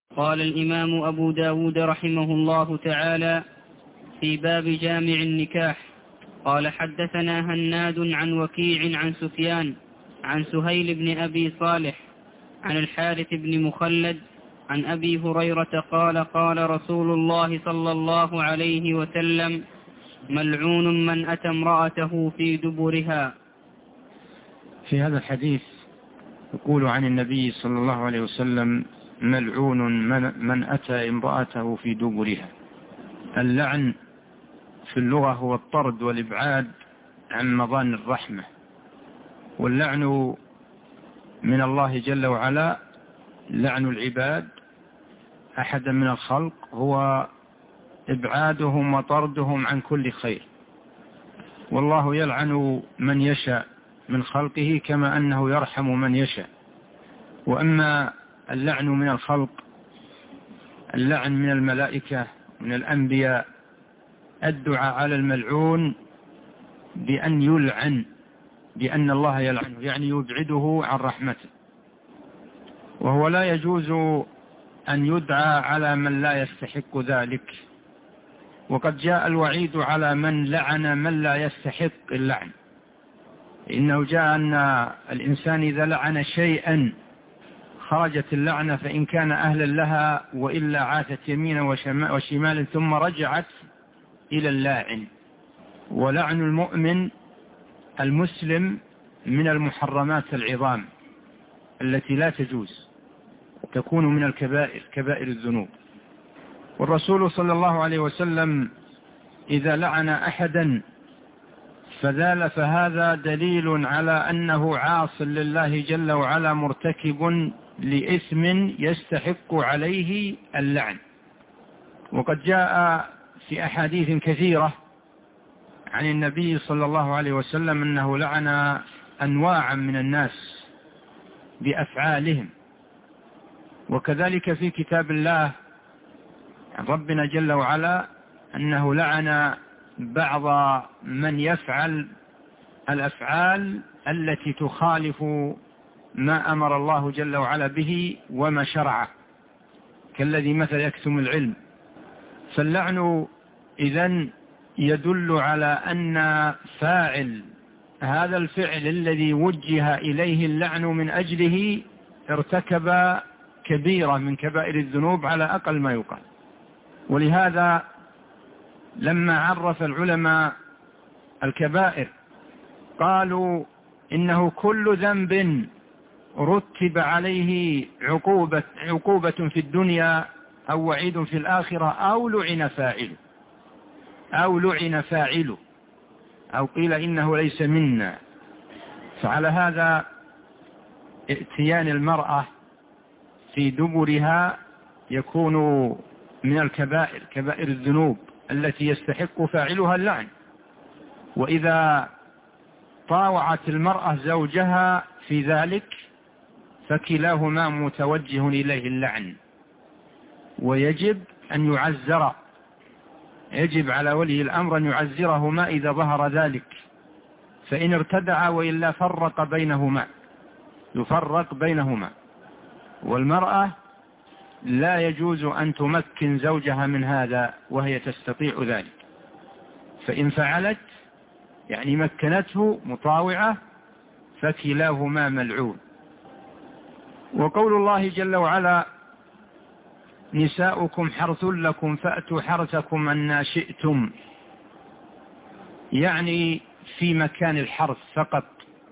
قال الإمام أبو داود رحمه الله تعالى في باب جامع النكاح. قال حدثنا هناد عن وكيع عن سفيان عن سهيل بن أبي صالح عن الحارث بن مخلد عن أبي هريرة قال قال رسول الله صلى الله عليه وسلم: ملعون من أتى امرأته في دبرها. في هذا الحديث يقول عن النبي صلى الله عليه وسلم: ملعون من أتى امرأته في دبرها. اللعن في اللغة هو الطرد والإبعاد عن مظان الرحمة، واللعن من الله جل وعلا لعن العباد أحدا من الخلق هو إبعادهم وطردهم عن كل خير، والله يلعن من يشاء من خلقه كما أنه يرحم من يشاء. وأما اللعن من الخلق، اللعن من الملائكة من الأنبياء، الدعاء على الملعون بأن يلعن، بأن الله يلعنه، يعني يبعده عن رحمته. وهو لا يجوز أن يدعى على من لا يستحق ذلك، وقد جاء الوعيد على من لعن من لا يستحق اللعن. إنه جاء أن الإنسان إذا لعن شيئا خرجت اللعنة فإن كان أهلا لها، وإلا عاثت يمينا وشمالا ثم رجعت إلى اللاعن. ولعن المؤمن المسلم من المحرمات العظام التي لا تجوز، تكون من الكبائر، كبائر الذنوب. والرسول صلى الله عليه وسلم إذا لعن أحدا فهذا دليل على أنه عاص لله جل وعلا، مرتكب لإثم يستحق عليه اللعن. وقد جاء في أحاديث كثيرة عن النبي صلى الله عليه وسلم أنه لعن أنواعا من الناس بأفعالهم. وكذلك في كتاب الله عن ربنا جل وعلا أنه لعن بعض من يفعل الأفعال التي تخالف ما أمر الله جل وعلا به وما شرعه، كالذي مثل يكتم العلم. فاللعن إذن يدل على أن فاعل هذا الفعل الذي وجه إليه اللعن من أجله ارتكب كبيرة من كبائر الذنوب على أقل ما يقال. ولهذا لما عرف العلماء الكبائر قالوا إنه كل ذنب رتب عليه عقوبة في الدنيا أو وعيد في الآخرة أو لعن فاعله أو قيل إنه ليس منا. فعلى هذا ائتيان المرأة في دبرها يكون من الكبائر، كبائر الذنوب التي يستحق فاعلها اللعن. وإذا طاوعت المرأة زوجها في ذلك فكلاهما متوجه إليه اللعن، ويجب أن يعزر، يجب على ولي الأمر أن يعزرهما إذا ظهر ذلك، فإن ارتدعا وإلا يفرق بينهما. والمرأة لا يجوز أن تمكن زوجها من هذا وهي تستطيع ذلك، فإن فعلت يعني مكنته مطاوعة فكلاهما ملعون. وقول الله جل وعلا: نساؤكم حرث لكم فأتوا حرثكم أن شئتم، يعني في مكان الحرث فقط،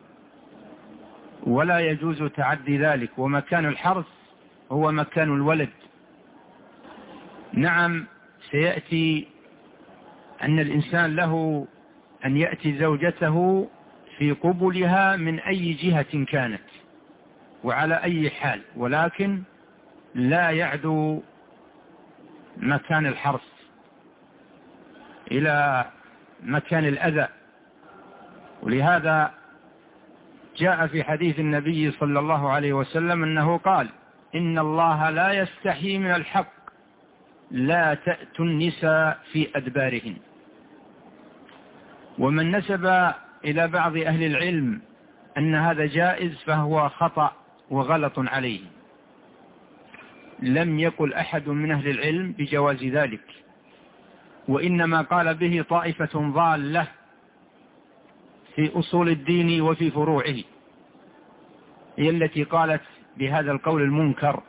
ولا يجوز تعدي ذلك. ومكان الحرث هو مكان الولد. نعم سيأتي أن الإنسان له أن يأتي زوجته في قبلها من أي جهة كانت وعلى أي حال، ولكن لا يعدو مكان الحرث إلى مكان الأذى. ولهذا جاء في حديث النبي صلى الله عليه وسلم أنه قال: إن الله لا يستحيي من الحق، لا تأتوا النساء في أدبارهن. ومن نسب إلى بعض أهل العلم أن هذا جائز فهو خطأ وغلط عليه. لم يقل أحد من أهل العلم بجواز ذلك، وإنما قال به طائفة ضالة في أصول الدين وفي فروعه، هي التي قالت بهذا القول المنكر،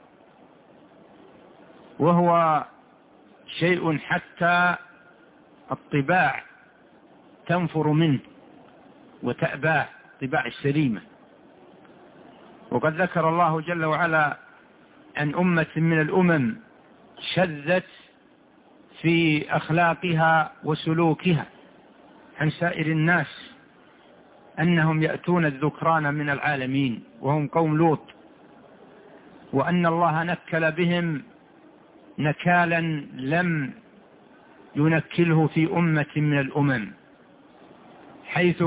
وهو شيء حتى الطباع تنفر منه وتأباه، طباع السليمة. وقد ذكر الله جل وعلا أن أمة من الأمم شذت في أخلاقها وسلوكها عن سائر الناس، أنهم يأتون الذكران من العالمين وهم قوم لوط، وأن الله نكل بهم نكالا لم ينكله في أمة من الأمم، حيث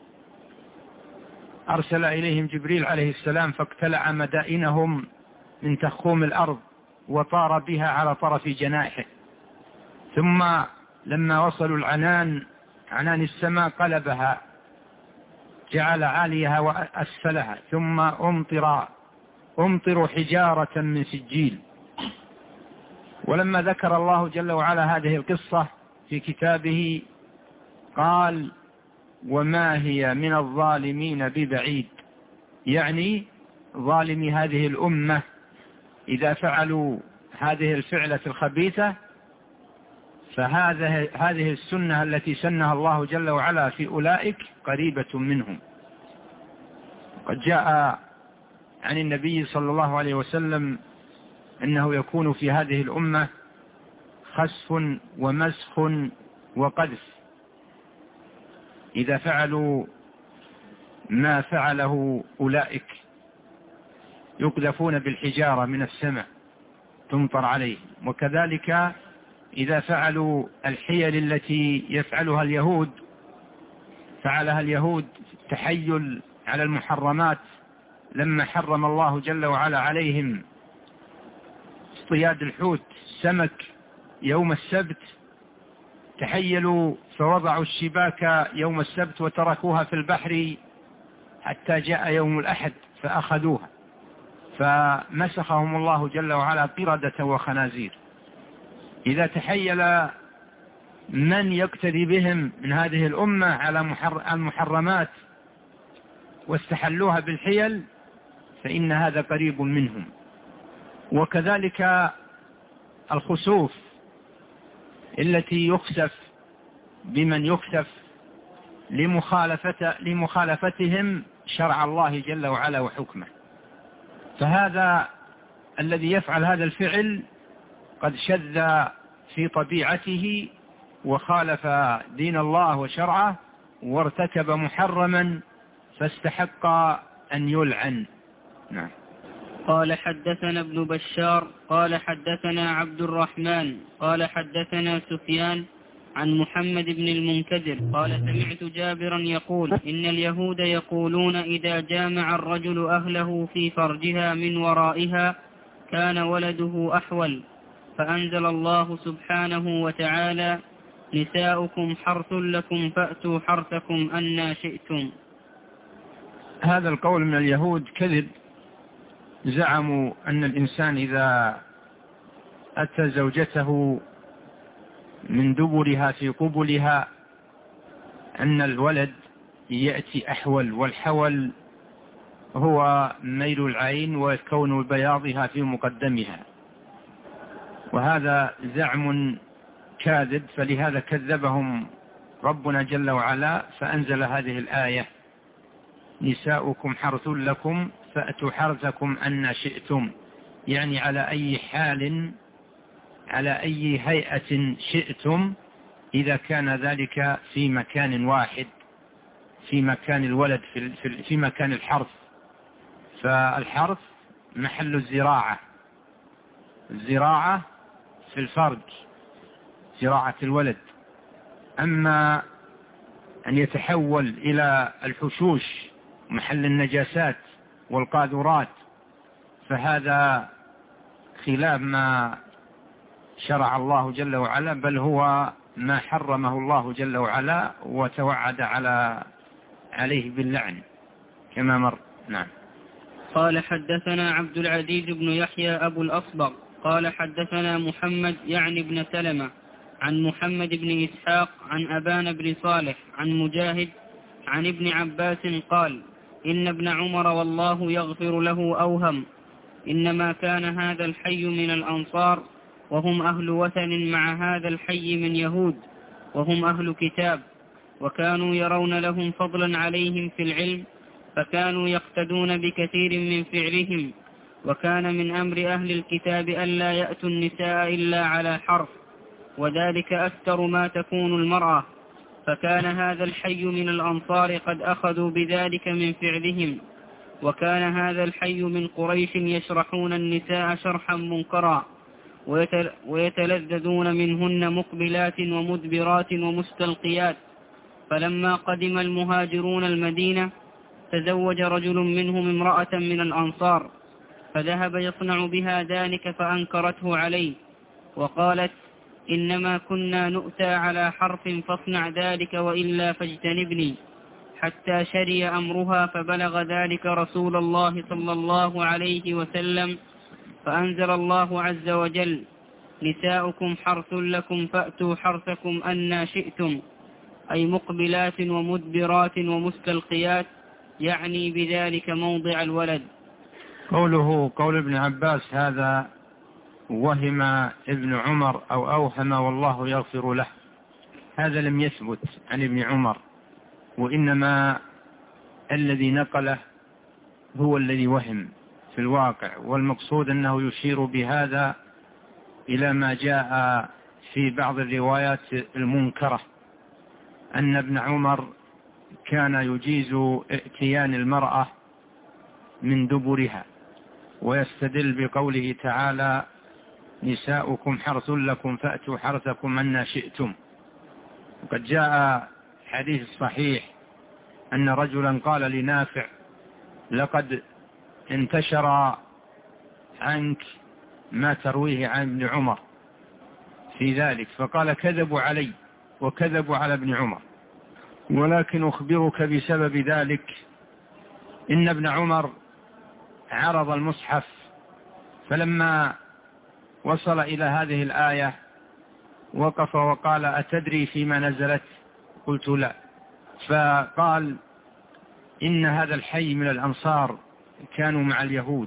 أرسل إليهم جبريل عليه السلام فاقتلع مدائنهم من تخوم الأرض وطار بها على طرف جناحه، ثم لما وصلوا العنان عنان السماء قلبها جعل عاليها وأسفلها، ثم أمطروا حجارة من سجيل. ولما ذكر الله جل وعلا هذه القصة في كتابه قال وما هي من الظالمين ببعيد، يعني ظالمي هذه الأمة إذا فعلوا هذه الفعلة الخبيثة، فهذه السنة التي سنها الله جل وعلا في أولئك قريبة منهم. قد جاء عن النبي صلى الله عليه وسلم أنه يكون في هذه الأمة خسف ومسخ وقذف، إذا فعلوا ما فعله أولئك يقذفون بالحجارة من السماء تمطر عليه، وكذلك إذا فعلوا الحيل التي يفعلها اليهود، فعلها اليهود تحيل على المحرمات لما حرم الله جل وعلا عليهم اصطياد الحوت السمك يوم السبت، تحيلوا فوضعوا الشباك يوم السبت وتركوها في البحر حتى جاء يوم الأحد فأخذوها، فمسخهم الله جل وعلا قردة وخنازير. إذا تحيل من يقتدي بهم من هذه الأمة على المحرمات واستحلوها بالحيل فإن هذا قريب منهم. وكذلك الخسوف التي يخسف بمن يخسف لمخالفتهم شرع الله جل وعلا وحكمه، فهذا الذي يفعل هذا الفعل قد شذ في طبيعته وخالف دين الله وشرعه وارتكب محرما فاستحق أن يلعن. نعم. قال حدثنا ابن بشار قال حدثنا عبد الرحمن قال حدثنا سفيان عن محمد بن المنكدر قال سمعت جابرا يقول إن اليهود يقولون إذا جامع الرجل أهله في فرجها من ورائها كان ولده أحول، فأنزل الله سبحانه وتعالى نساؤكم حرث لكم فأتوا حرثكم أنى شئتم. هذا القول من اليهود كذب، زعموا أن الإنسان إذا أتى زوجته من دبرها في قبلها أن الولد يأتي أحول، والحول هو ميل العين وكون بياضها في مقدمها، وهذا زعم كاذب، فلهذا كذبهم ربنا جل وعلا فأنزل هذه الآية نساؤكم حرث لكم فأتوا حرثكم أن شئتم، يعني على أي حال على أي هيئة شئتم إذا كان ذلك في مكان واحد، في مكان الولد في مكان الحرث، فالحرث محل الزراعة في الفرج زراعة الولد، أما أن يتحول إلى الحشوش محل النجاسات والقاذورات فهذا خلاف ما شرع الله جل وعلا، بل هو ما حرمه الله جل وعلا وتوعد عليه باللعن كما مر. نعم. قال حدثنا عبد العزيز بن يحيى أبو الأصبغ قال حدثنا محمد يعني بن سلمة عن محمد بن إسحاق عن أبان بن صالح عن مجاهد عن ابن عباس قال إن ابن عمر والله يغفر له أوهم، إنما كان هذا الحي من الأنصار وهم أهل وثن مع هذا الحي من يهود وهم أهل كتاب، وكانوا يرون لهم فضلا عليهم في العلم، فكانوا يقتدون بكثير من فعلهم. وكان من أمر أهل الكتاب ألا يأتوا النساء إلا على حرف، وذلك أكثر ما تكون المرأة، فكان هذا الحي من الأنصار قد أخذوا بذلك من فعلهم. وكان هذا الحي من قريش يشرحون النساء شرحا منكرا، ويتلذذون منهن مقبلات ومدبرات ومستلقيات. فلما قدم المهاجرون المدينة تزوج رجل منهم امرأة من الأنصار، فذهب يصنع بها ذلك فأنكرته عليه، وقالت إنما كنا نؤتى على حرف فاصنع ذلك وإلا فاجتنبني، حتى شري أمرها فبلغ ذلك رسول الله صلى الله عليه وسلم، فأنزل الله عز وجل نساؤكم حرث لكم فأتوا حرثكم أنى شئتم، أي مقبلات ومدبرات ومستلقيات، يعني بذلك موضع الولد. قوله قول ابن عباس هذا وهم ابن عمر أو أوهم والله يغفر له، هذا لم يثبت عن ابن عمر، وإنما الذي نقله هو الذي وهم في الواقع، والمقصود أنه يشير بهذا إلى ما جاء في بعض الروايات المنكرة أن ابن عمر كان يجيز ائتيان المرأة من دبرها، ويستدل بقوله تعالى نساؤكم حرث لكم فأتوا حرثكم أنى شئتم. وقد جاء حديث صحيح أن رجلا قال لنافع لقد انتشر عنك ما ترويه عن ابن عمر في ذلك، فقال كذبوا علي وكذبوا على ابن عمر، ولكن أخبرك بسبب ذلك إن ابن عمر عرض المصحف، فلما وصل إلى هذه الآية وقف وقال أتدري فيما نزلت؟ قلت لا. فقال إن هذا الحي من الأنصار كانوا مع اليهود،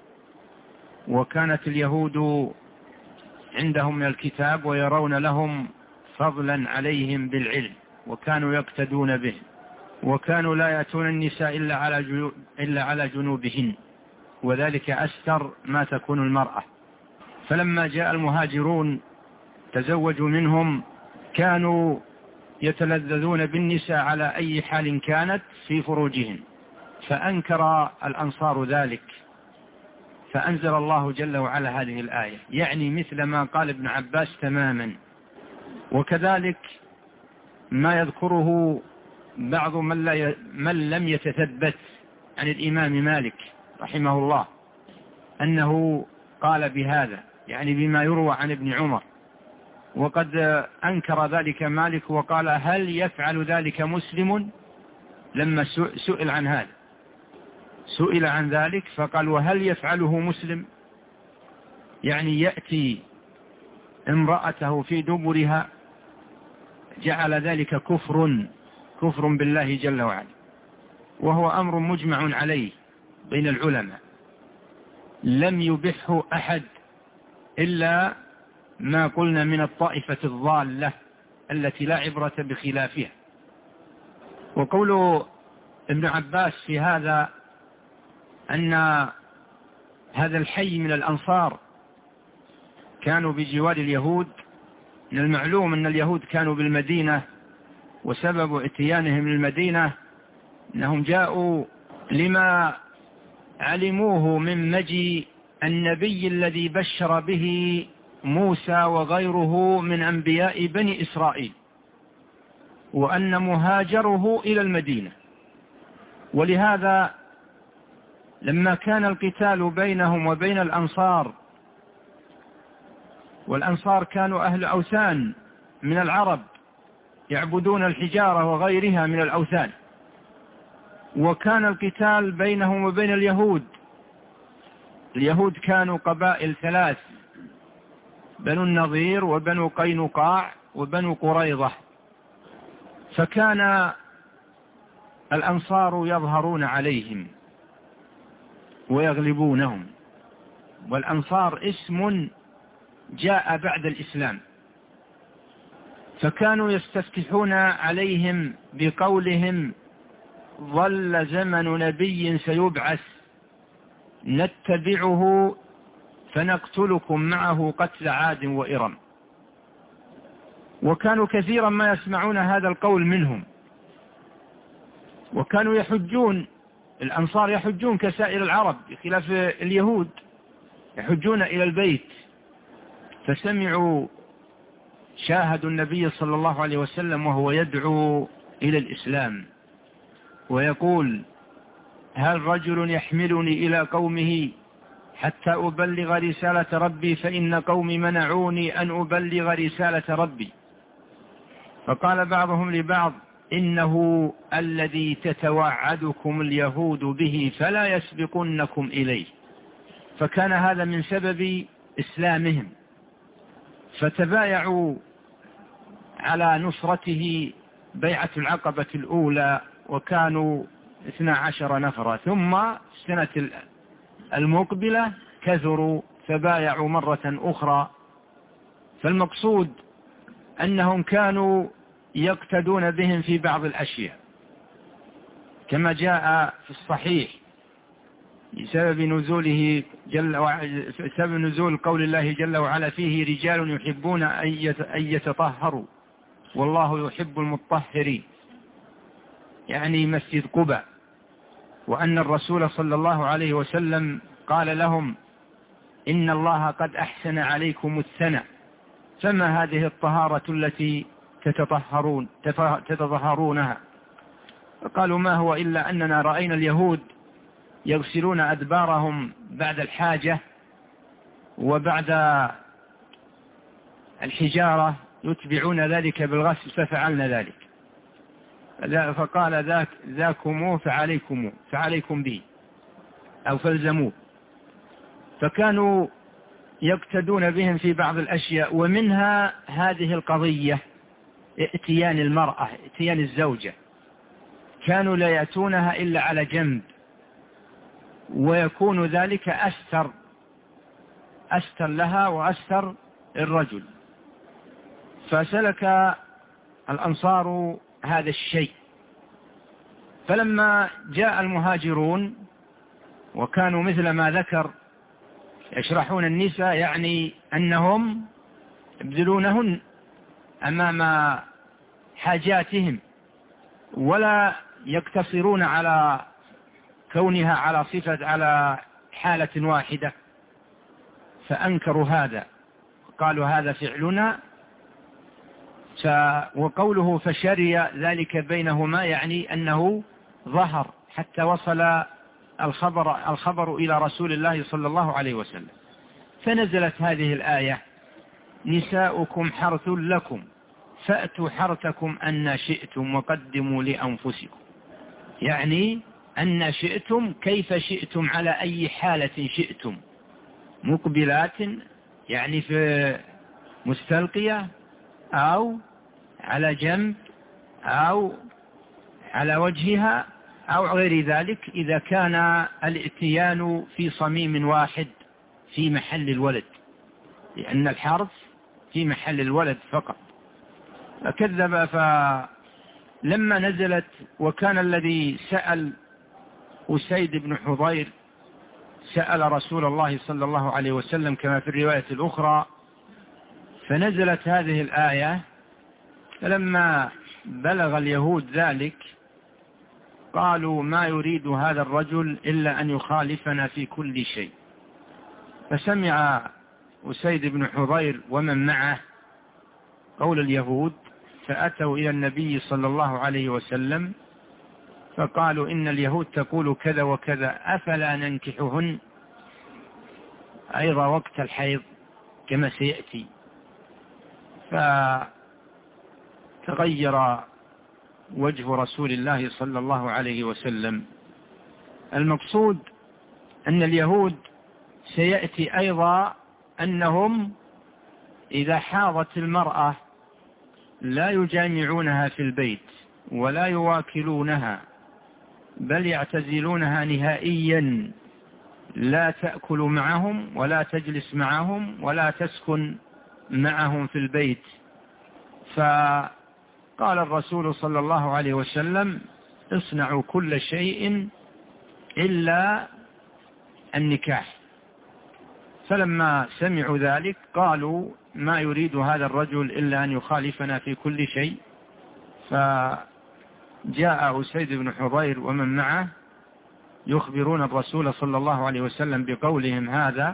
وكانت اليهود عندهم من الكتاب ويرون لهم فضلا عليهم بالعلم، وكانوا يقتدون به، وكانوا لا يأتون النساء إلا على جنوبهن، وذلك أستر ما تكون المرأة. فلما جاء المهاجرون تزوجوا منهم كانوا يتلذذون بالنساء على أي حال كانت في فروجهن، فأنكر الأنصار ذلك، فأنزل الله جل وعلا هذه الآية، يعني مثل ما قال ابن عباس تماما. وكذلك ما يذكره بعض من لم يتثبت عن الإمام مالك رحمه الله أنه قال بهذا، يعني بما يروى عن ابن عمر، وقد أنكر ذلك مالك وقال هل يفعل ذلك مسلم؟ لما سئل عن هذا سئل عن ذلك فقال وهل يفعله مسلم؟ يعني يأتي امرأته في دبرها، جعل ذلك كفر بالله جل وعلا، وهو أمر مجمع عليه بين العلماء، لم يبحه أحد إلا ما قلنا من الطائفة الضالة التي لا عبرة بخلافها. وقول ابن عباس في هذا أن هذا الحي من الأنصار كانوا بجوار اليهود، من المعلوم أن اليهود كانوا بالمدينة، وسبب اتيانهم للمدينة أنهم جاءوا لما علموه من مجيء النبي الذي بشر به موسى وغيره من أنبياء بني إسرائيل، وأن مهاجره إلى المدينة. ولهذا لما كان القتال بينهم وبين الأنصار، والأنصار كانوا أهل أوثان من العرب يعبدون الحجارة وغيرها من الأوثان، وكان القتال بينهم وبين اليهود. اليهود كانوا قبائل ثلاث بنو النضير وبنو قينقاع وبنو قريظة. فكان الأنصار يظهرون عليهم ويغلبونهم، والأنصار اسم جاء بعد الإسلام، فكانوا يستفتحون عليهم بقولهم: ظل زمن نبي سيبعث نتبعه فنقتلكم معه قتل عاد وإرم. وكانوا كثيرا ما يسمعون هذا القول منهم، وكانوا يحجون، الأنصار يحجون كسائر العرب بخلاف اليهود، يحجون إلى البيت. فسمعوا، شاهدوا النبي صلى الله عليه وسلم وهو يدعو إلى الإسلام ويقول: هل رجل يحملني إلى قومه حتى أبلغ رسالة ربي فإن قومي منعوني أن أبلغ رسالة ربي. فقال بعضهم لبعض: إنه الذي تتوعدكم اليهود به فلا يسبقنكم إليه. فكان هذا من سبب إسلامهم، فتبايعوا على نصرته بيعة العقبة الأولى، وكانوا 12 نفرا. ثم السنة المقبلة كثروا فبايعوا مرة أخرى. فالمقصود أنهم كانوا يقتدون بهم في بعض الأشياء، كما جاء في الصحيح بسبب نزوله سبب نزول قول الله جل وعلا: فيه رجال يحبون أن يتطهروا والله يحب المطهرين، يعني مسجد قباء. وأن الرسول صلى الله عليه وسلم قال لهم: إن الله قد أحسن عليكم الثنى، فما هذه الطهارة التي تتطهرونها؟ فقالوا: ما هو إلا أننا رأينا اليهود يغسلون أدبارهم بعد الحاجة وبعد الحجارة يتبعون ذلك بالغسل ففعلنا ذلك. فقال: ذاكم فعليكم به أو فالزموه. فكانوا يقتدون بهم في بعض الأشياء، ومنها هذه القضية: ائتيان المرأة، ائتيان الزوجة. كانوا لا يأتونها إلا على جنب، ويكون ذلك أستر لها وأستر الرجل. فسلك الأنصار هذا الشيء. فلما جاء المهاجرون وكانوا مثل ما ذكر يشرحون النساء، يعني أنهم يبذلونهن أمام حاجاتهم ولا يقتصرون على كونها على حالة واحدة، فأنكروا هذا، قالوا: هذا فعلنا. وقوله فشري ذلك بينهما، يعني أنه ظهر حتى وصل الخبر إلى رسول الله صلى الله عليه وسلم. فنزلت هذه الآية: نساؤكم حرث لكم فأتوا حرثكم أن شئتم وقدموا لأنفسكم، يعني أن شئتم كيف شئتم، على أي حالة شئتم، مقبلات يعني في مستلقية أو على جنب أو على وجهها أو غير ذلك، إذا كان الاتيان في صميم واحد في محل الولد، لأن الحرث في محل الولد فقط. فكذب. فلما نزلت، وكان الذي سأل أسيد بن حضير سأل رسول الله صلى الله عليه وسلم كما في الرواية الأخرى، فنزلت هذه الآية. فلما بلغ اليهود ذلك قالوا: ما يريد هذا الرجل إلا أن يخالفنا في كل شيء. فسمع أسيد بن حضير ومن معه قول اليهود، فأتوا إلى النبي صلى الله عليه وسلم فقالوا: إن اليهود تقول كذا وكذا، أفلا ننكحهن أيضا وقت الحيض كما سيأتي. فتغير وجه رسول الله صلى الله عليه وسلم. المقصود أن اليهود سيأتي أيضا أنهم إذا حاضت المرأة لا يجامعونها في البيت ولا يواكلونها، بل يعتزلونها نهائيا، لا تأكل معهم ولا تجلس معهم ولا تسكن معهم في البيت. فقال الرسول صلى الله عليه وسلم: اصنعوا كل شيء إلا النكاح. فلما سمعوا ذلك قالوا: ما يريد هذا الرجل إلا أن يخالفنا في كل شيء. فجاء أسيد بن حضير ومن معه يخبرون الرسول صلى الله عليه وسلم بقولهم هذا،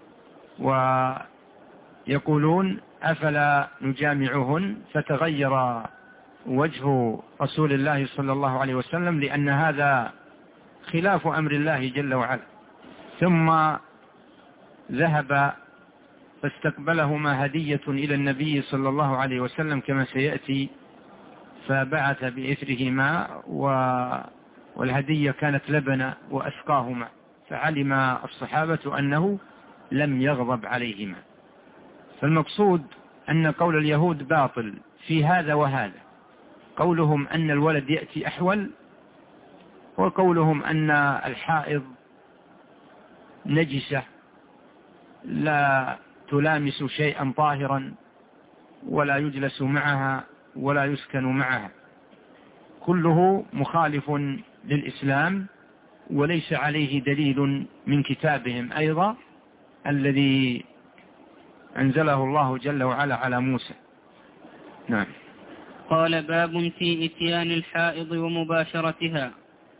ويقولون: أفلا نجامعهن؟ فتغير وجه رسول الله صلى الله عليه وسلم، لأن هذا خلاف أمر الله جل وعلا. ثم ذهب فاستقبلهما هدية إلى النبي صلى الله عليه وسلم كما سيأتي، فبعث بإثرهما، والهدية كانت لبن وأسقاهما، فعلم الصحابة أنه لم يغضب عليهما. فالمقصود أن قول اليهود باطل في هذا وهذا، قولهم أن الولد يأتي أحول، وقولهم أن الحائض نجسة لا تلامس شيئا طاهرا ولا يجلس معها ولا يسكن معها، كله مخالف للإسلام، وليس عليه دليل من كتابهم أيضا الذي أنزله الله جل وعلا على موسى. نعم. قال: باب في إتيان الحائض ومباشرتها.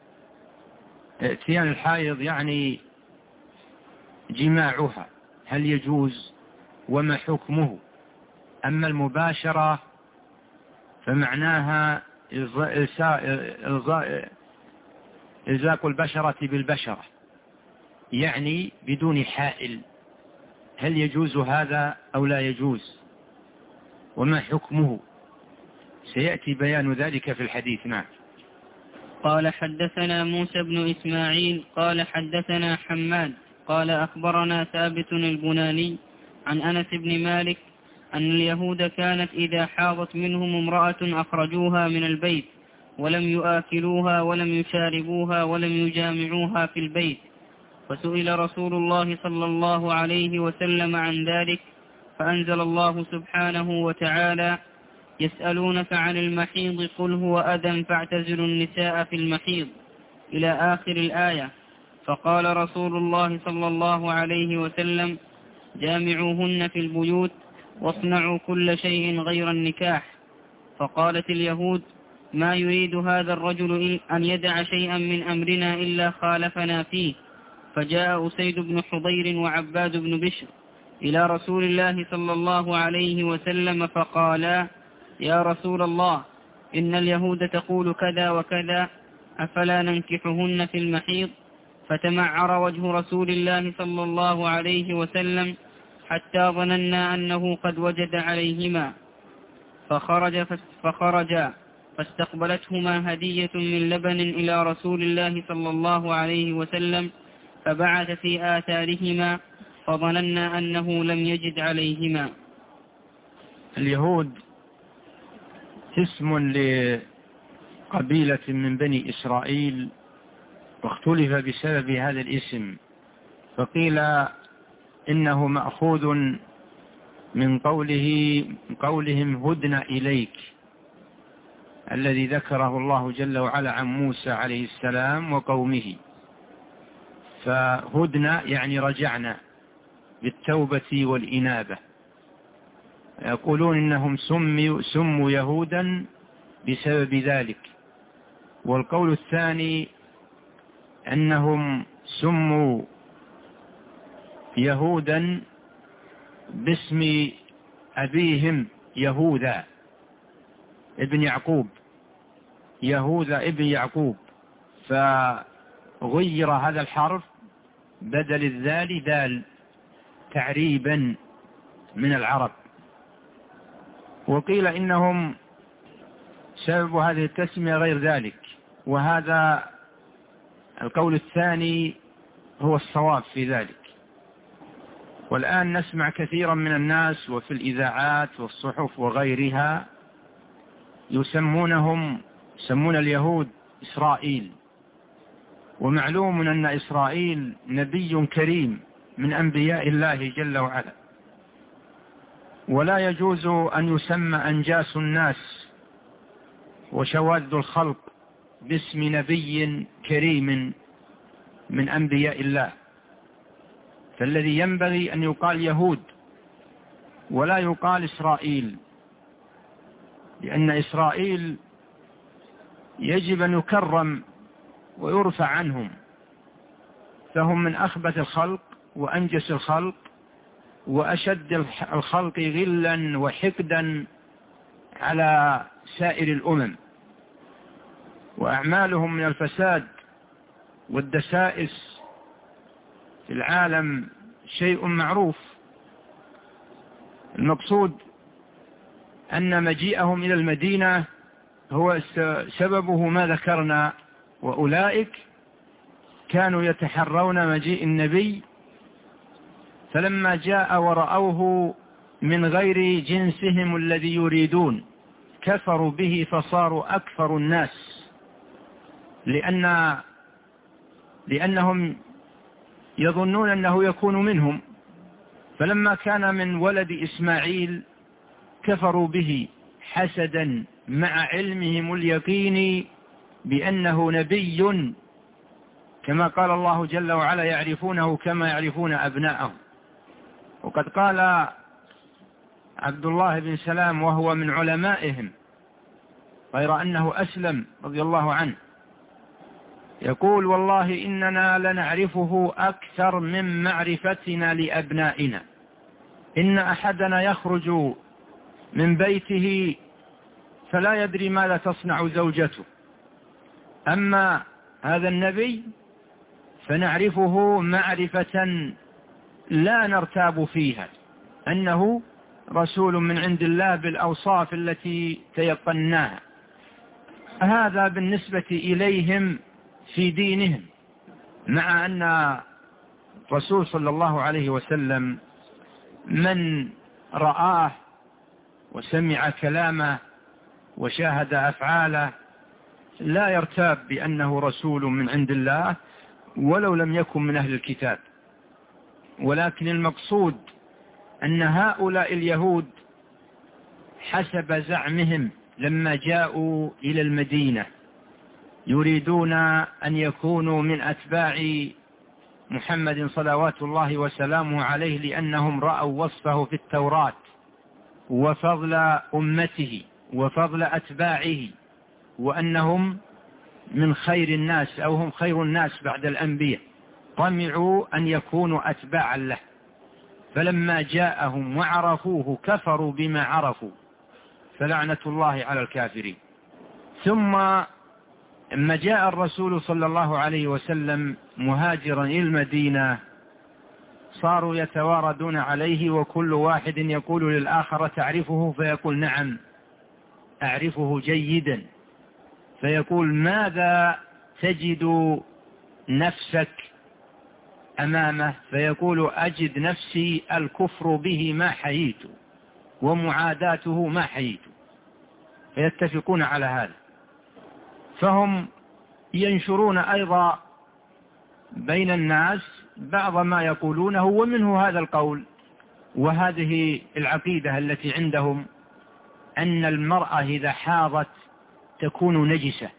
إتيان الحائض يعني جماعها، هل يجوز وما حكمه؟ أما المباشرة فمعناها إلزاق البشرة بالبشرة، يعني بدون حائل. هل يجوز هذا أو لا يجوز؟ وما حكمه؟ سيأتي بيان ذلك في الحديث. نعم. قال: حدثنا موسى بن إسماعيل قال حدثنا حماد قال أخبرنا ثابت البناني عن أنس بن مالك أن اليهود كانت إذا حاضت منهم امرأة أخرجوها من البيت ولم يآكلوها ولم يشاربوها ولم يجامعوها في البيت، فسئل رسول الله صلى الله عليه وسلم عن ذلك، فأنزل الله سبحانه وتعالى: يسألونك عن المحيض قل هو أذى فاعتزلوا النساء في المحيض إلى آخر الآية. فقال رسول الله صلى الله عليه وسلم: جامعوهن في البيوت واصنعوا كل شيء غير النكاح. فقالت اليهود: ما يريد هذا الرجل أن يدع شيئا من أمرنا إلا خالفنا فيه. فجاء أسيد بن حضير وعباد بن بشر إلى رسول الله صلى الله عليه وسلم فقالا: يا رسول الله، إن اليهود تقول كذا وكذا، أفلا ننكحهن في المحيض؟ فتمعر وجه رسول الله صلى الله عليه وسلم حتى ظننا أنه قد وجد عليهما، فخرجا فاستقبلتهما هدية من لبن إلى رسول الله صلى الله عليه وسلم، فبعث في آثارهما فظننا أنه لم يجد عليهما. اليهود اسم لقبيلة من بني إسرائيل، واختلف بسبب هذا الاسم، فقيل إنه مأخوذ من قولهم هدنا إليك، الذي ذكره الله جل وعلا عن موسى عليه السلام وقومه. فهدنا يعني رجعنا بالتوبة والإنابة. يقولون إنهم سموا يهودا بسبب ذلك. والقول الثاني أنهم سموا يهودا باسم أبيهم يهوذا ابن يعقوب، يهوذا ابن يعقوب، فغير هذا الحرف بدل الذال ذال تعريبا من العرب. وقيل إنهم سبب هذه التسمية غير ذلك، وهذا القول الثاني هو الصواب في ذلك. والآن نسمع كثيرا من الناس وفي الإذاعات والصحف وغيرها يسمون اليهود إسرائيل. ومعلوم أن إسرائيل نبي كريم من أنبياء الله جل وعلا، ولا يجوز أن يسمى أنجاس الناس وشواذ الخلق باسم نبي كريم من أنبياء الله، فالذي ينبغي أن يقال يهود ولا يقال إسرائيل، لأن إسرائيل يجب أن يكرم ويرفع عنهم، فهم من أخبث الخلق وأنجس الخلق وأشد الخلق غلا وحقدا على سائر الأمم، وأعمالهم من الفساد والدسائس في العالم شيء معروف. المقصود أن مجيئهم إلى المدينة هو سببه ما ذكرنا، وأولئك كانوا يتحرون مجيء النبي، فلما جاء ورأوه من غير جنسهم الذي يريدون كفروا به فصاروا أكثر الناس، لأنهم يظنون أنه يكون منهم، فلما كان من ولد إسماعيل كفروا به حسدا مع علمهم اليقين بأنه نبي، كما قال الله جل وعلا يعرفونه كما يعرفون أبناءهم. وقد قال عبد الله بن سلام وهو من علمائهم غير أنه أسلم رضي الله عنه، يقول والله إننا لنعرفه أكثر من معرفتنا لأبنائنا، إن أحدنا يخرج من بيته فلا يدري ماذا تصنع زوجته، أما هذا النبي فنعرفه معرفة لا نرتاب فيها أنه رسول من عند الله بالأوصاف التي تيقناها. هذا بالنسبة إليهم في دينهم، مع أن الرسول صلى الله عليه وسلم من رآه وسمع كلامه وشاهد أفعاله لا يرتاب بأنه رسول من عند الله ولو لم يكن من أهل الكتاب. ولكن المقصود أن هؤلاء اليهود حسب زعمهم لما جاءوا إلى المدينة يريدون أن يكونوا من أتباع محمد صلوات الله وسلامه عليه، لأنهم رأوا وصفه في التوراة وفضل أمته وفضل أتباعه، وأنهم من خير الناس أو هم خير الناس بعد الأنبياء، طمعوا أن يكونوا أتباعا له، فلما جاءهم وعرفوه كفروا بما عرفوا، فلعنة الله على الكافرين. ثم لما جاء الرسول صلى الله عليه وسلم مهاجرا إلى المدينة صاروا يتواردون عليه، وكل واحد يقول للآخر تعرفه؟ فيقول نعم أعرفه جيدا. فيقول ماذا تجد نفسك أمامه؟ فيقول أجد نفسي الكفر به ما حييت ومعاداته ما حييت. فيتفقون على هذا، فهم ينشرون أيضا بين الناس بعض ما يقولونه، ومنه هذا القول وهذه العقيدة التي عندهم أن المرأة إذا حاضت تكون نجسة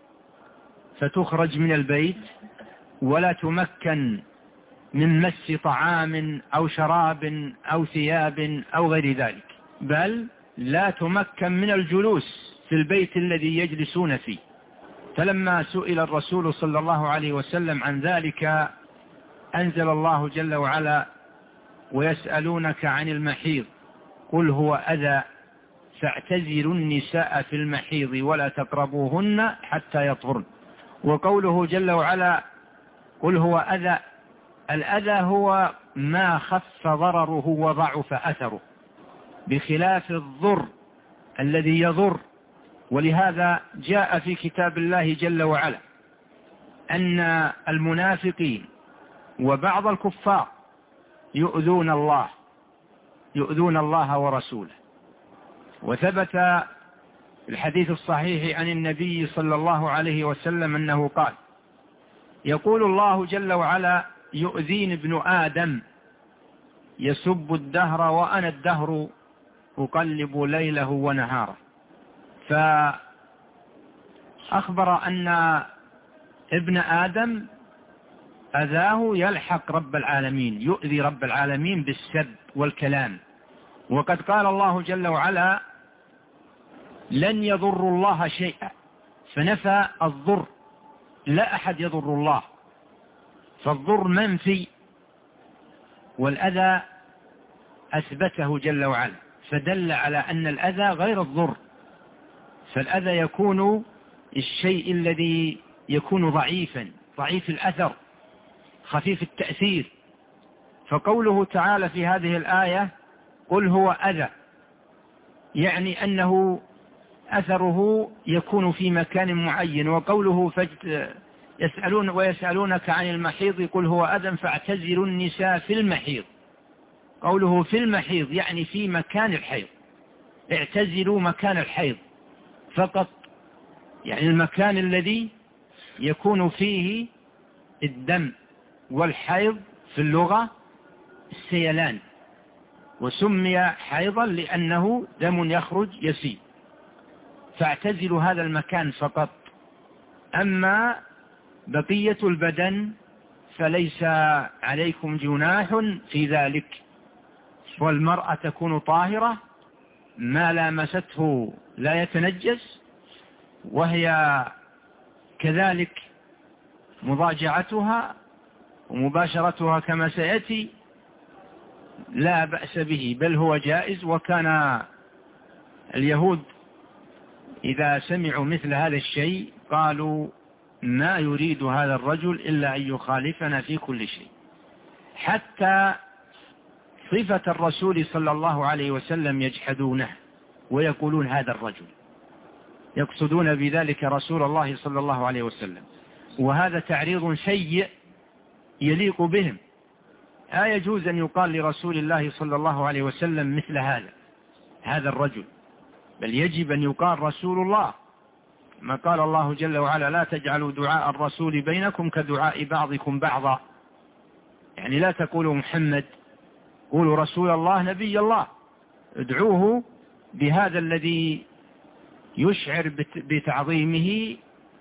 فتخرج من البيت ولا تمكن من مس طعام أو شراب أو ثياب أو غير ذلك، بل لا تمكن من الجلوس في البيت الذي يجلسون فيه. فلما سئل الرسول صلى الله عليه وسلم عن ذلك أنزل الله جل وعلا ويسألونك عن المحيض قل هو أذى فاعتزلوا النساء في المحيض ولا تقربوهن حتى يطهرن. وقوله جل وعلا قل هو أذى، الأذى هو ما خف ضرره وضعف أثره، بخلاف الضر الذي يضر. ولهذا جاء في كتاب الله جل وعلا أن المنافقين وبعض الكفار يؤذون الله يؤذون الله ورسوله. وثبت الحديث الصحيح عن النبي صلى الله عليه وسلم أنه قال: يقول الله جل وعلا: يؤذيني ابن آدم يسب الدهر وأنا الدهر أقلب ليله ونهاره. فأخبر أن ابن آدم أذاه يلحق رب العالمين، يؤذي رب العالمين بالسب والكلام. وقد قال الله جل وعلا: لن يضروا الله شيئا، فنفى الضر، لا أحد يضر الله، فالضر منفي والأذى أثبته جل وعلا، فدل على أن الأذى غير الضر. فالأذى يكون الشيء الذي يكون ضعيفا، ضعيف الأثر، خفيف التأثير. فقوله تعالى في هذه الآية: قل هو أذى، يعني أنه أثره يكون في مكان معين. وقوله ويسألونك عن المحيض قل هو أذى فاعتزلوا النساء في المحيض. قوله في المحيض يعني في مكان الحيض، اعتزلوا مكان الحيض فقط، يعني المكان الذي يكون فيه الدم. والحيض في اللغة السيلان، وسمي حيضا لأنه دم يخرج يسيل. فاعتزلوا هذا المكان فقط، أما بقية البدن فليس عليكم جناح في ذلك. والمرأة تكون طاهرة ما لامسته لا يتنجس، وهي كذلك مضاجعتها ومباشرتها كما سيأتي لا بأس به، بل هو جائز. وكان اليهود إذا سمعوا مثل هذا الشيء قالوا: ما يريد هذا الرجل إلا أن يخالفنا في كل شيء. حتى صفة الرسول صلى الله عليه وسلم يجحدونه ويقولون هذا الرجل، يقصدون بذلك رسول الله صلى الله عليه وسلم. وهذا تعريض سيء يليق بهم. لا يجوز أن يقال لرسول الله صلى الله عليه وسلم مثل هذا الرجل، بل يجب أن يقال رسول الله، ما قال الله جل وعلا: لا تجعلوا دعاء الرسول بينكم كدعاء بعضكم بعضا. يعني لا تقولوا محمد، قولوا رسول الله، نبي الله، ادعوه بهذا الذي يشعر بتعظيمه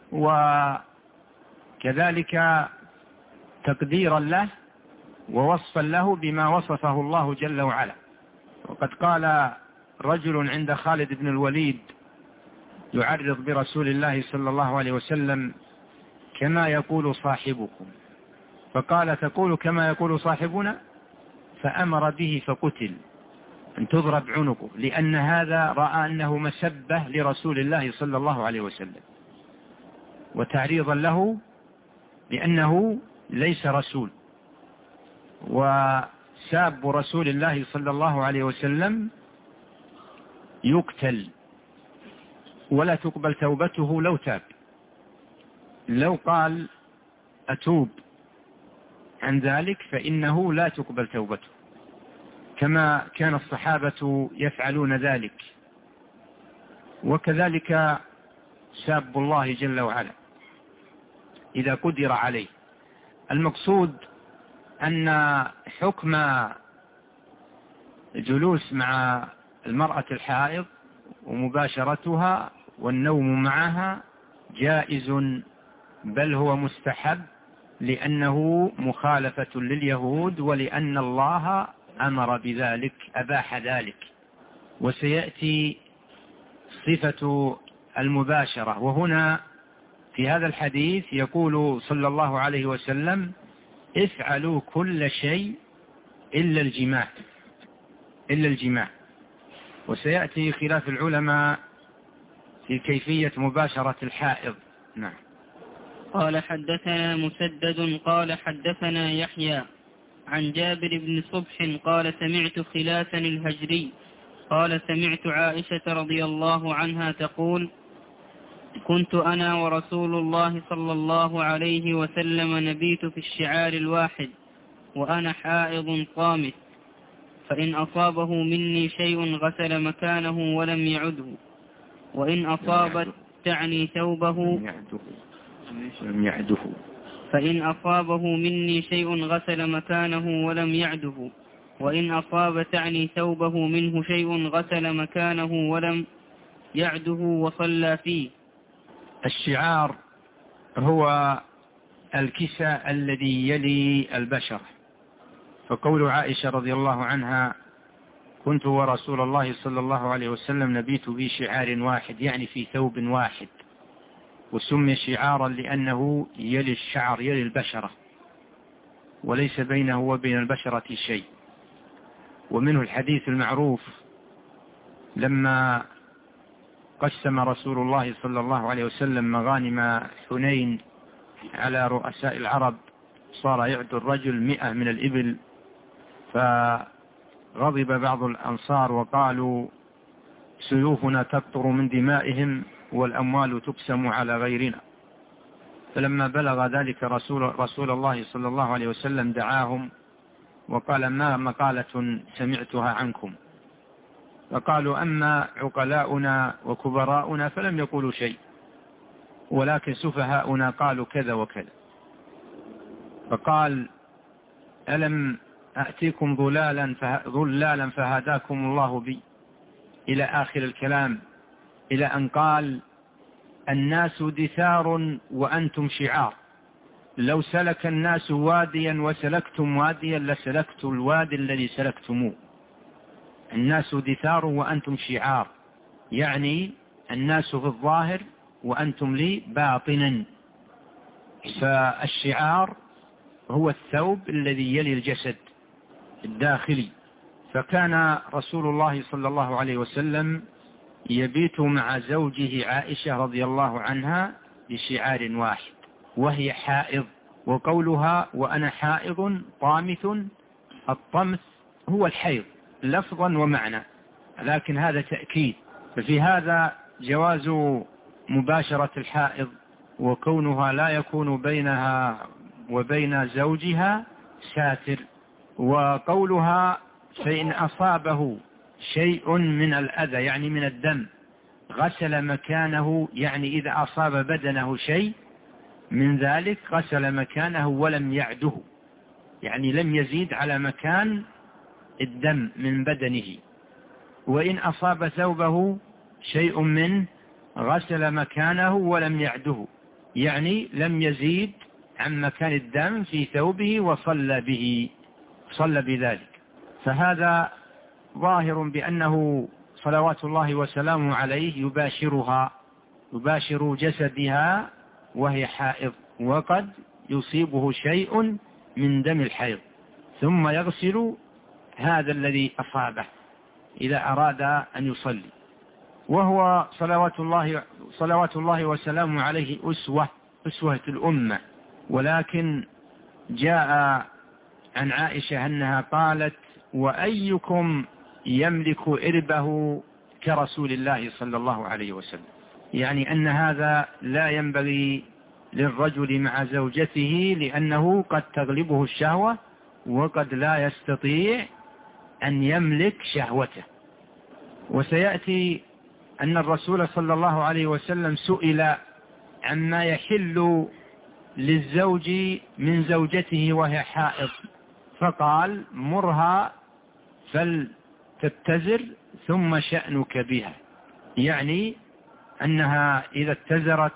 وكذلك تقديرا له ووصفا له بما وصفه الله جل وعلا. وقد قال رجل عند خالد بن الوليد يعرض برسول الله صلى الله عليه وسلم: كما يقول صاحبكم. فقال: تقول كما يقول صاحبنا؟ فأمر به فقتل، أن تضرب عنقه، لأن هذا رأى أنه مسبة لرسول الله صلى الله عليه وسلم وتعريضا له لأنه ليس رسول. وساب رسول الله صلى الله عليه وسلم يقتل ولا تقبل توبته لو تاب. لو قال أتوب عن ذلك فإنه لا تقبل توبته، كما كان الصحابة يفعلون ذلك. وكذلك ساب الله جل وعلا إذا قدر عليه. المقصود أن حكم الجلوس مع المرأة الحائض ومباشرتها والنوم معها جائز، بل هو مستحب، لأنه مخالفة لليهود، ولأن الله أمر بذلك، أباح ذلك. وسيأتي صفة المباشرة. وهنا في هذا الحديث يقول صلى الله عليه وسلم: افعلوا كل شيء إلا الجماع. وسيأتي خلاف العلماء في كيفية مباشرة الحائض. نعم. قال: حدثنا مسدد قال حدثنا يحيى عن جابر بن صبح قال: سمعت خلاسا الهجري قال: سمعت عائشة رضي الله عنها تقول: كنت أنا ورسول الله صلى الله عليه وسلم نبيت في الشعار الواحد وأنا حائض قامت، فإن أصابه مني شيء غسل مكانه ولم يعده، وإن أصابت تعني ثوبه فإن أصابه مني شيء غسل مكانه ولم يعده، وإن أصاب تعني ثوبه منه شيء غسل مكانه ولم يعده وصلى فيه. الشعار هو الكساء الذي يلي البشر، فقول عائشة رضي الله عنها: كنت ورسول الله صلى الله عليه وسلم نبيت في شعار واحد، يعني في ثوب واحد، وسمي شعارا لأنه يلي الشعر، يلي البشرة، وليس بينه وبين البشرة شيء. ومنه الحديث المعروف لما قسم رسول الله صلى الله عليه وسلم مغانم حنين على رؤساء العرب، صار يعد الرجل 100 من الإبل، فغضب بعض الأنصار وقالوا: سيوفنا تقطر من دمائهم والأموال تقسم على غيرنا. فلما بلغ ذلك رسول الله صلى الله عليه وسلم دعاهم وقال: ما مقالة سمعتها عنكم؟ فقالوا: أما عقلاؤنا وكبراؤنا فلم يقولوا شيء، ولكن سفهاؤنا قالوا كذا وكذا. فقال: ألم أأتيكم ظلالا فهداكم الله بي، إلى آخر الكلام، إلى أن قال: الناس دثار وأنتم شعار، لو سلك الناس واديا وسلكتم واديا لسلكت الوادي الذي سلكتموه. الناس دثار وأنتم شعار، يعني الناس في الظاهر وأنتم لي باطنا. فالشعار هو الثوب الذي يلي الجسد الداخلي. فكان رسول الله صلى الله عليه وسلم يبيت مع زوجه عائشة رضي الله عنها بشعار واحد، وهي حائض. وقولها وأنا حائض طامث، الطمث هو الحيض لفظا ومعنى، لكن هذا تأكيد. ففي هذا جواز مباشرة الحائض، وكونها لا يكون بينها وبين زوجها ساتر. وقولها فإن أصابه شيء من الأذى، يعني من الدم، غسل مكانه، يعني إذا أصاب بدنه شيء من ذلك غسل مكانه ولم يعده، يعني لم يزيد على مكان الدم من بدنه. وإن أصاب ثوبه شيء منه غسل مكانه ولم يعده، يعني لم يزيد عن مكان الدم في ثوبه وصلى به، صلى بذلك. فهذا ظاهر بأنه صلوات الله وسلامه عليه يباشرها، يباشر جسدها وهي حائض، وقد يصيبه شيء من دم الحيض ثم يغسل هذا الذي أصابه إذا أراد أن يصلي. وهو صلوات الله وسلامه عليه أسوة الأمة. ولكن جاء عن عائشة أنها قالت: وأيكم يملك إربه كرسول الله صلى الله عليه وسلم، يعني أن هذا لا ينبغي للرجل مع زوجته، لأنه قد تغلبه الشهوة وقد لا يستطيع أن يملك شهوته. وسيأتي أن الرسول صلى الله عليه وسلم سئل عما يحل للزوج من زوجته وهي حائض، فقال: مرها فلتتزر ثم شأنك بها، يعني أنها إذا اتزرت،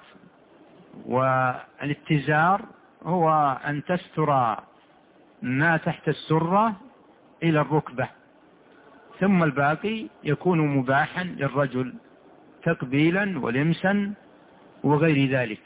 والاتزار هو أن تستر ما تحت السرة إلى الركبة، ثم الباقي يكون مباحا للرجل تقبيلا ولمسا وغير ذلك.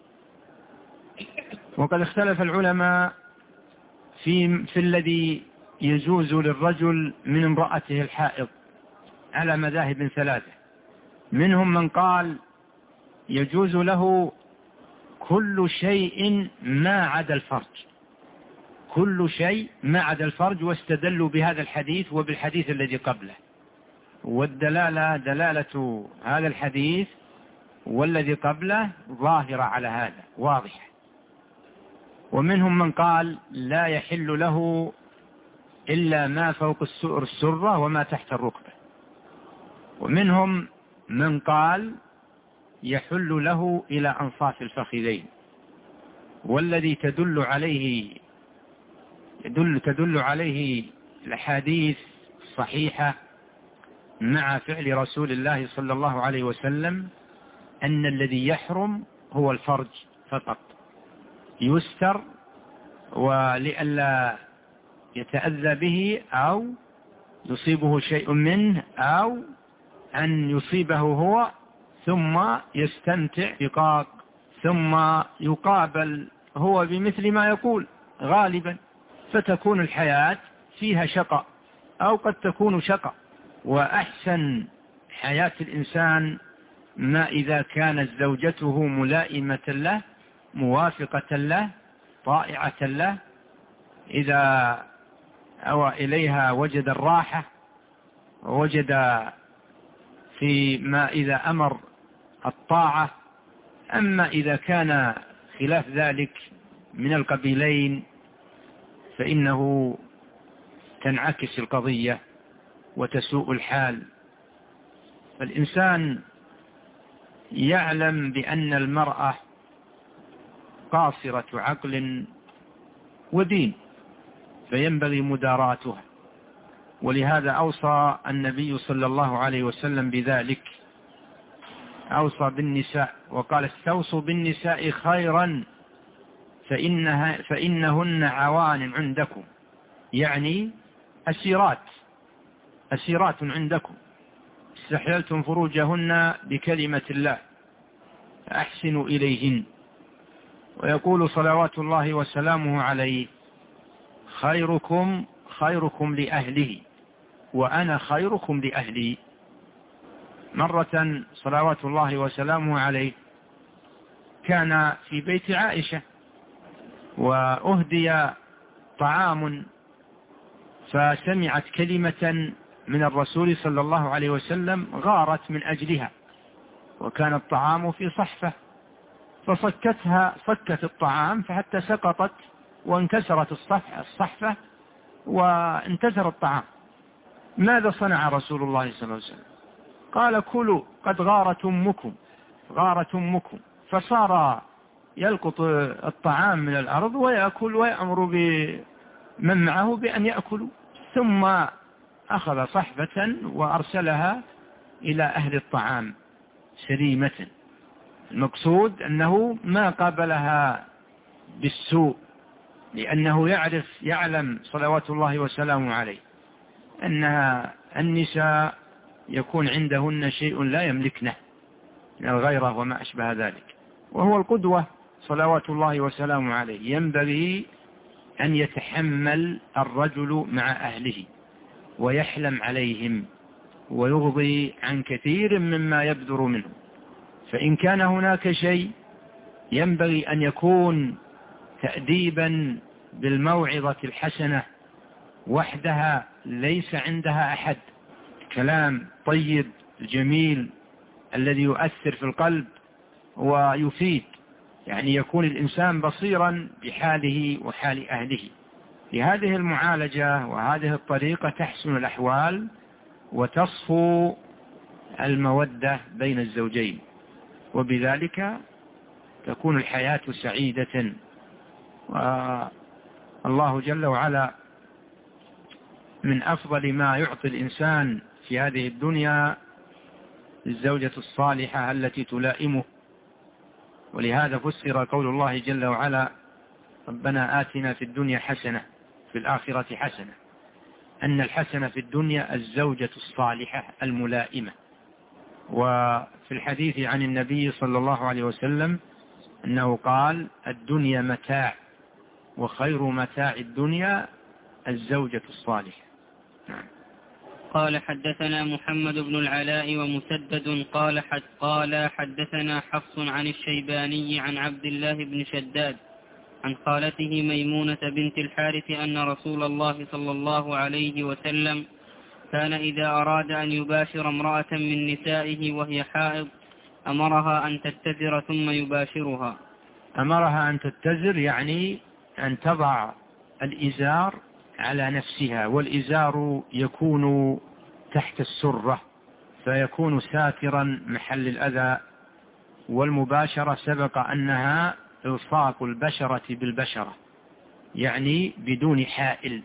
وقد اختلف العلماء في الذي يجوز للرجل من امرأته الحائض على مذاهب 3. منهم من قال يجوز له كل شيء ما عدا الفرج، كل شيء ما عدا الفرج، واستدلوا بهذا الحديث وبالحديث الذي قبله، دلالة هذا الحديث والذي قبله ظاهرة على هذا واضح. ومنهم من قال لا يحل له إلا ما فوق السرة وما تحت الركبة. ومنهم من قال يحل له إلى أنصاف الفخذين، والذي تدل عليه الأحاديث الصحيحة مع فعل رسول الله صلى الله عليه وسلم أن الذي يحرم هو الفرج فقط، يستر ولئلا يتأذى به أو يصيبه شيء منه أو أن يصيبه هو ثم يستمتع بقاق ثم يقابل هو بمثل ما يقول غالبا، فتكون الحياة فيها شقاء أو قد تكون شقاء. وأحسن حياة الإنسان ما إذا كانت زوجته ملائمة له موافقة له طائعة له، إذا أوى إليها وجد الراحة، ووجد في ما إذا أمر الطاعة. أما إذا كان خلاف ذلك من القبيلين فإنه تنعكس القضية وتسوء الحال. فالإنسان يعلم بأن المرأة قاصرة عقل ودين، فينبغي مداراتها، ولهذا أوصى النبي صلى الله عليه وسلم بذلك، أوصى بالنساء وقال استوصوا بالنساء خيرا فإنهن عوان عندكم، يعني أسيرات عندكم، استحللتم فروجهن بكلمة الله فأحسنوا إليهن. ويقول صلوات الله وسلامه عليه خيركم لأهله وأنا خيركم لأهلي. مرة صلوات الله وسلامه عليه كان في بيت عائشة وأهدي طعام، فسمعت كلمة من الرسول صلى الله عليه وسلم غارت من أجلها، وكان الطعام في صحفة صكت الطعام فحتى سقطت وانكسرت الصحفة وانتثر الطعام. ماذا صنع رسول الله صلى الله عليه وسلم؟ قال كلوا قد غارت أمكم. فصار يلقط الطعام من الأرض ويأكل ويأمر بمن معه بأن يأكلوا، ثم أخذ صحفة وأرسلها إلى أهل الطعام سليمة. المقصود أنه ما قابلها بالسوء، لأنه يعلم صلوات الله وسلامه عليه أنها النساء يكون عندهن شيء لا يملكنه من الغيرة وما أشبه ذلك، وهو القدوة صلوات الله وسلامه عليه. ينبغي أن يتحمل الرجل مع أهله ويحلم عليهم ويغضي عن كثير مما يبدر منه، فإن كان هناك شيء ينبغي أن يكون تأديبا بالموعظة الحسنة وحدها، ليس عندها أحد، كلام طيب جميل الذي يؤثر في القلب ويفيد، يعني يكون الإنسان بصيرا بحاله وحال أهله. بهذه المعالجة وهذه الطريقة تحسن الأحوال وتصفو المودة بين الزوجين، وبذلك تكون الحياة سعيدة. والله جل وعلا من أفضل ما يعطي الإنسان في هذه الدنيا الزوجة الصالحة التي تلائمه، ولهذا فسر قول الله جل وعلا ربنا آتنا في الدنيا حسنة في الآخرة حسنة، أن الحسنة في الدنيا الزوجة الصالحة الملائمة. وفي الحديث عن النبي صلى الله عليه وسلم أنه قال الدنيا متاع وخير متاع الدنيا الزوجة الصالحة. قال حدثنا محمد بن العلاء ومسدد قال حدثنا حفص عن الشيباني عن عبد الله بن شداد عن خالته ميمونة بنت الحارث أن رسول الله صلى الله عليه وسلم كان إذا أراد أن يباشر امرأة من نسائه وهي حائض أمرها أن تتزر ثم يباشرها. أمرها أن تتزر يعني أن تضع الإزار على نفسها، والإزار يكون تحت السرة فيكون ساترا محل الأذى، والمباشرة سبق أنها إلصاق البشرة بالبشرة، يعني بدون حائل،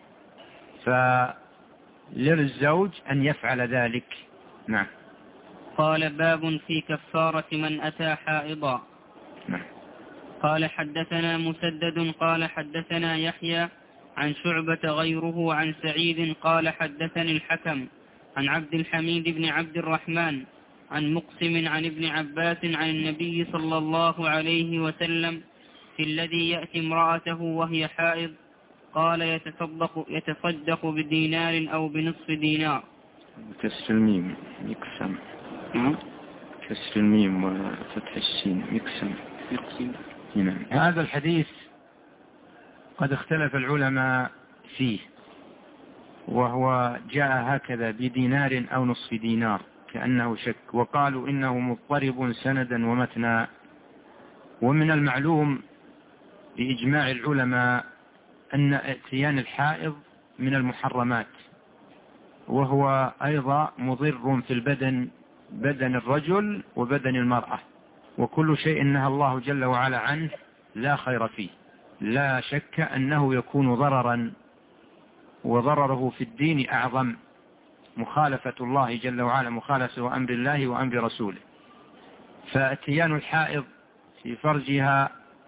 فللزوج أن يفعل ذلك. نعم. قال باب في كفارة من أتى حائضا. نعم. قال حدثنا مسدد قال حدثنا يحيى عن شعبة غيره عن سعيد قال حدثني الحكم عن عبد الحميد بن عبد الرحمن عن مقسم عن ابن عباس عن النبي صلى الله عليه وسلم في الذي يأتي امرأته وهي حائض قال يتصدق بدينار أو بنصف دينار. كسر الميم يقسم. كسر الميم وفتح السين يقسم. هذا الحديث قد اختلف العلماء فيه، وهو جاء هكذا بدينار أو نصف دينار كأنه شك، وقالوا إنه مضطرب سندا ومتنا. ومن المعلوم بإجماع العلماء أن اتيان الحائض من المحرمات، وهو أيضا مضر في البدن، بدن الرجل وبدن المرأة، وكل شيء نهى الله جل وعلا عنه لا خير فيه، لا شك أنه يكون ضررا، وضرره في الدين أعظم، مخالفة الله جل وعلا، مخالفة أمر الله وأمر رسوله. فاتيان الحائض في فرجها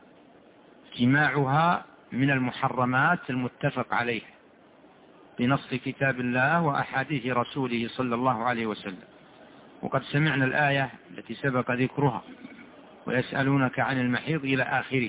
جماعها من المحرمات المتفق عليه بنص كتاب الله وأحاديث رسوله صلى الله عليه وسلم. وقد سمعنا الآية التي سبق ذكرها ويسألونك عن المحيض إلى آخره،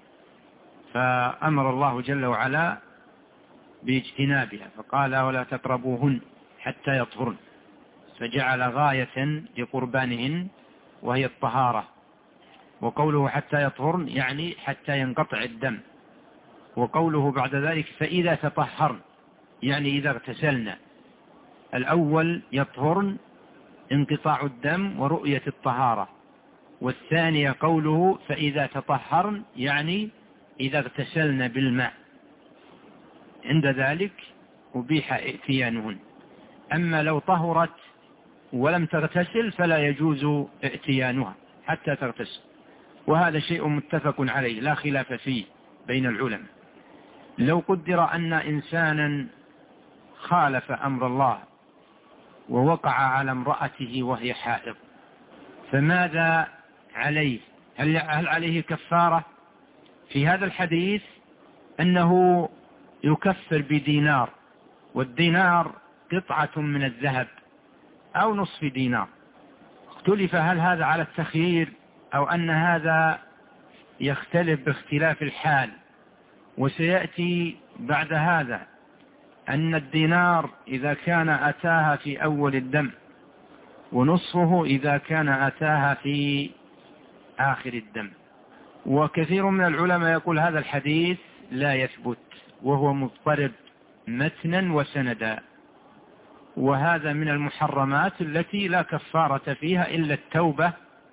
فأمر الله جل وعلا باجتنابها فقال ولا تقربوهن حتى يطهرن، فجعل غاية لقربانهن وهي الطهارة. وقوله حتى يطهرن يعني حتى ينقطع الدم، وقوله بعد ذلك فإذا تطهرن يعني إذا اغتسلنا. الأول يطهرن انقطاع الدم ورؤية الطهارة، والثانية قوله فإذا تطهرن يعني إذا اغتسلن بالماء، عند ذلك أبيح ائتيانهن. أما لو طهرت ولم تغتسل فلا يجوز ائتيانها حتى تغتسل، وهذا شيء متفق عليه لا خلاف فيه بين العلماء. لو قدر أن إنسانا خالف أمر الله ووقع على امرأته وهي حائض، فماذا عليه؟ هل عليه كفارة؟ في هذا الحديث أنه يكفر بدينار، والدينار قطعة من الذهب أو نصف دينار. اختلف هل هذا على التخيير أو أن هذا يختلف باختلاف الحال، وسيأتي بعد هذا أن الدينار إذا كان أتاها في أول الدم، ونصفه إذا كان أتاها في آخر الدم. وكثير من العلماء يقول هذا الحديث لا يثبت، وهو مضطرب متنا وسندا، وهذا من المحرمات التي لا كفارة فيها إلا التوبة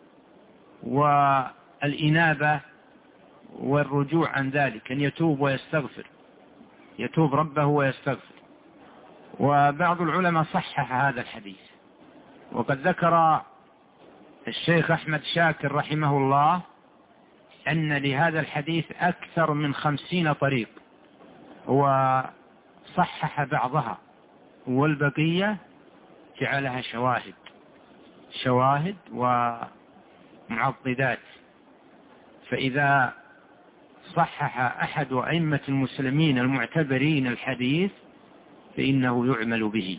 والإنابة والرجوع عن ذلك، أن يتوب ويستغفر، يتوب ربه ويستغفر. وبعض العلماء صحح هذا الحديث، وقد ذكر الشيخ أحمد شاكر رحمه الله أن لهذا الحديث أكثر من 50 طريق، وصحح بعضها والبقية جعلها شواهد ومعضدات. فإذا صحح أحد أئمة المسلمين المعتبرين الحديث فإنه يعمل به.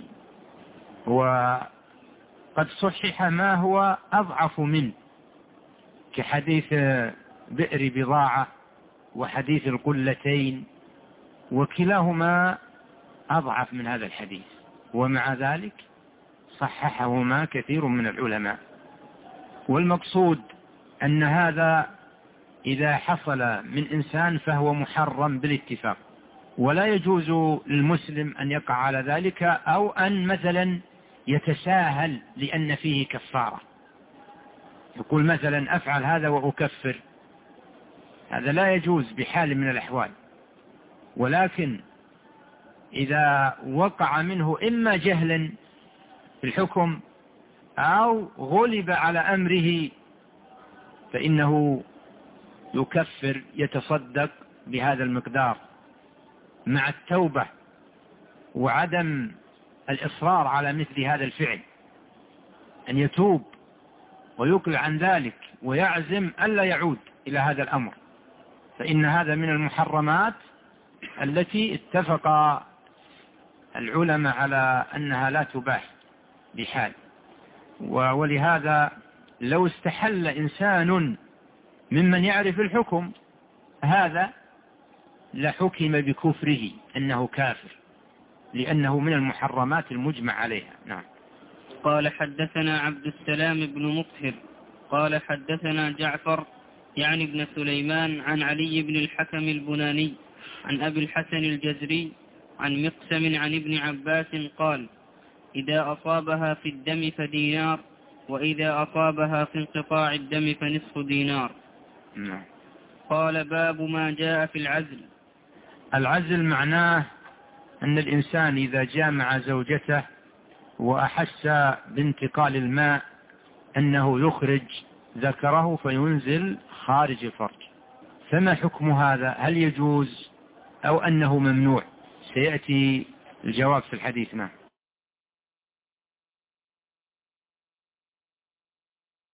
وقد صحح ما هو أضعف منه كحديث بئر بضاعة وحديث القلتين، وكلاهما أضعف من هذا الحديث، ومع ذلك صححهما كثير من العلماء. والمقصود أن هذا إذا حصل من إنسان فهو محرم بالاتفاق، ولا يجوز للمسلم أن يقع على ذلك، أو أن مثلا يتساهل لأن فيه كفارة، يقول مثلا أفعل هذا وأكفر، هذا لا يجوز بحال من الأحوال. ولكن إذا وقع منه إما جهلا في الحكم أو غلب على أمره فإنه يكفر، يتصدق بهذا المقدار مع التوبة وعدم الإصرار على مثل هذا الفعل، أن يتوب ويقلع عن ذلك ويعزم ألا يعود إلى هذا الأمر، فإن هذا من المحرمات التي اتفق العلماء على أنها لا تباح بحال. ولهذا لو استحل إنسان ممن يعرف الحكم هذا لحكم بكفره أنه كافر، لأنه من المحرمات المجمع عليها. نعم. قال حدثنا عبد السلام بن مطهر قال حدثنا جعفر يعني ابن سليمان عن علي بن الحكم البناني عن أبي الحسن الجزري عن مقسم عن ابن عباس قال: إذا أصابها في الدم فدينار، وإذا أصابها في انقطاع الدم فنصف دينار. قال: باب ما جاء في العزل. العزل معناه أن الإنسان إذا جامع زوجته وأحس بانتقال الماء أنه يخرج ذكره فينزل خارج الفرج، فما حكم هذا؟ هل يجوز أو أنه ممنوع؟ سيأتي الجواب في الحديث. نعم.